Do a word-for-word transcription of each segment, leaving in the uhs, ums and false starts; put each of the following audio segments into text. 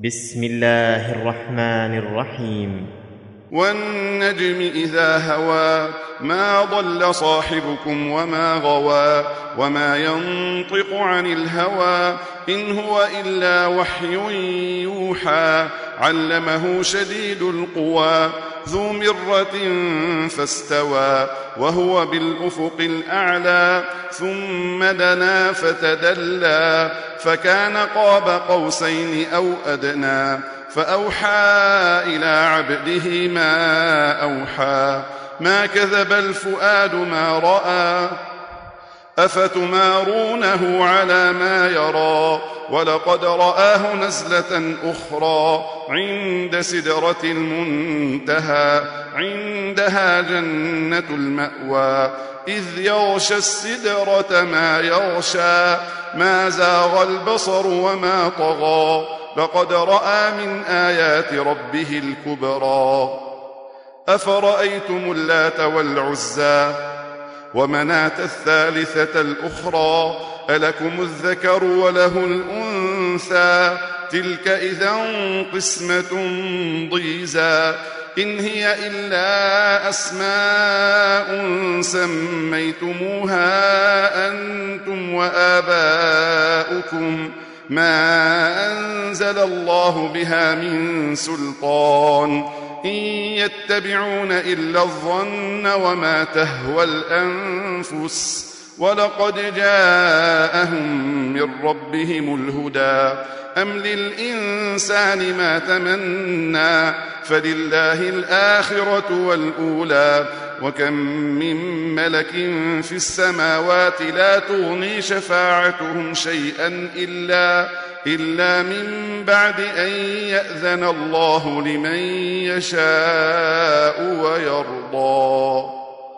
بسم الله الرحمن الرحيم. والنجم إذا هوى ما ضل صاحبكم وما غوى وما ينطق عن الهوى إن هو إلا وحي يوحى علمه شديد القوى ذو مرة فاستوى وهو بالأفق الأعلى ثم دنا فتدلى فكان قاب قوسين أو أدنى فأوحى إلى عبده ما أوحى ما كذب الفؤاد ما رأى أفتمارونه على ما يرى ولقد رآه نزلة أخرى عند سدرة المنتهى عندها جنة المأوى إذ يغشى السدرة ما يغشى ما زاغ البصر وما طغى لقد رأى من آيات ربه الكبرى أفرأيتم اللات والعزى ومناة الثالثة الأخرى ألكم الذكر وله الأنثى تلك إذا قسمة ضيزى إن هي إلا أسماء سميتموها أنتم وآباؤكم ما أنزل الله بها من سلطان إن يتبعون إلا الظن وما تهوى الأنفس ولقد جاءهم من ربهم الهدى أم للإنسان ما تمنى فلله الآخرة والأولى وكم من ملك في السماوات لا تغني شفاعتهم شيئا إلا, إلا من بعد أن يأذن الله لمن يشاء ويرضى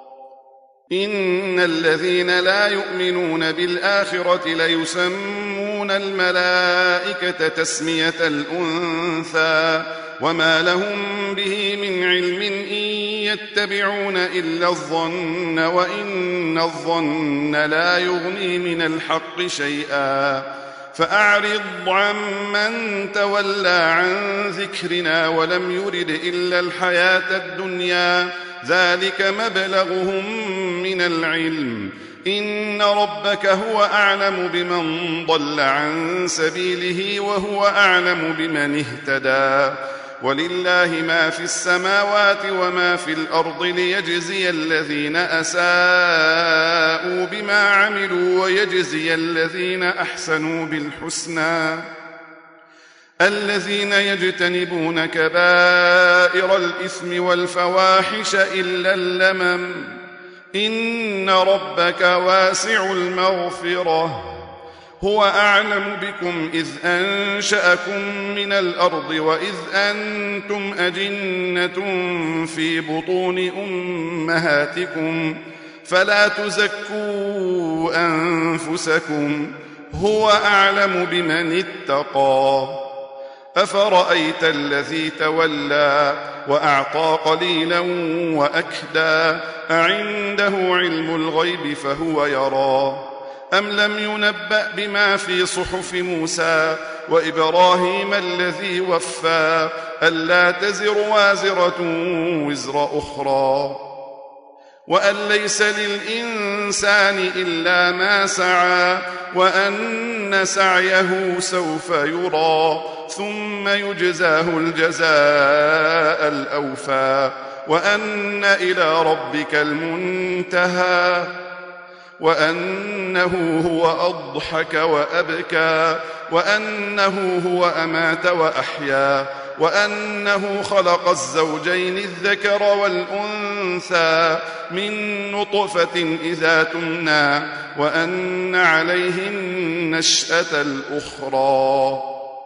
إن الذين لا يؤمنون بالآخرة ليسمون الملائكة تسمية الأنثى وما لهم به من علم إن يتبعون إلا الظن وإن الظن لا يغني من الحق شيئا فأعرض عمن تولى عن ذكرنا ولم يرد إلا الحياة الدنيا ذلك مبلغهم من العلم إن ربك هو أعلم بمن ضل عن سبيله وهو أعلم بمن اهتدى ولله ما في السماوات وما في الأرض ليجزي الذين أساءوا بما عملوا ويجزي الذين أحسنوا بالحسنى الذين يجتنبون كبائر الإثم والفواحش إلا اللمم إن ربك واسع المغفرة هو أعلم بكم إذ أنشأكم من الأرض وإذ أنتم أجنة في بطون أمهاتكم فلا تزكوا أنفسكم هو أعلم بمن اتقى أفرأيت الذي تولى وأعطى قليلا وأكدى أعنده علم الغيب فهو يرى أم لم ينبأ بما في صحف موسى وإبراهيم الذي وفى ألا تزر وازرة وزر أخرى وأن ليس للإنسان إلا ما سعى وأن سعيه سوف يرى ثم يجزاه الجزاء الأوفى وأن إلى ربك المنتهى وأنه هو أضحك وأبكى وأنه هو أمات وأحيا وأنه خلق الزوجين الذكر والأنثى من نطفة إذا تمنى وأن عليه النشأة الأخرى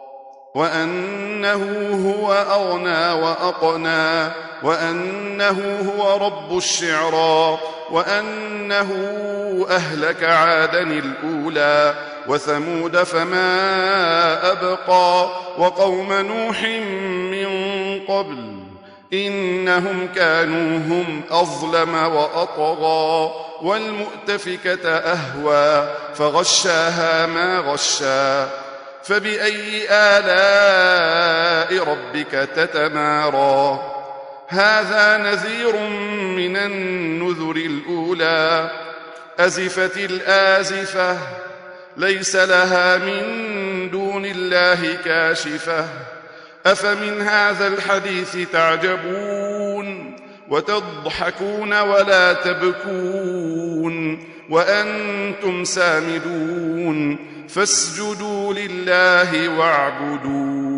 وأنه هو أغنى وأقنى وأنه هو رب الشعرى وأنه أهلك عادا الأولى وثمود فما أبقى وقوم نوح من قبل إنهم كانوا هم أظلم وأطغى والمؤتفكة أهوى فغشاها ما غشى فبأي آلاء ربك تتمارى هذا نذير من النذر الأولى أزفت الآزفة ليس لها من دون الله كاشفة أفمن هذا الحديث تعجبون وتضحكون ولا تبكون وأنتم سامدون فاسجدوا لله واعبدوا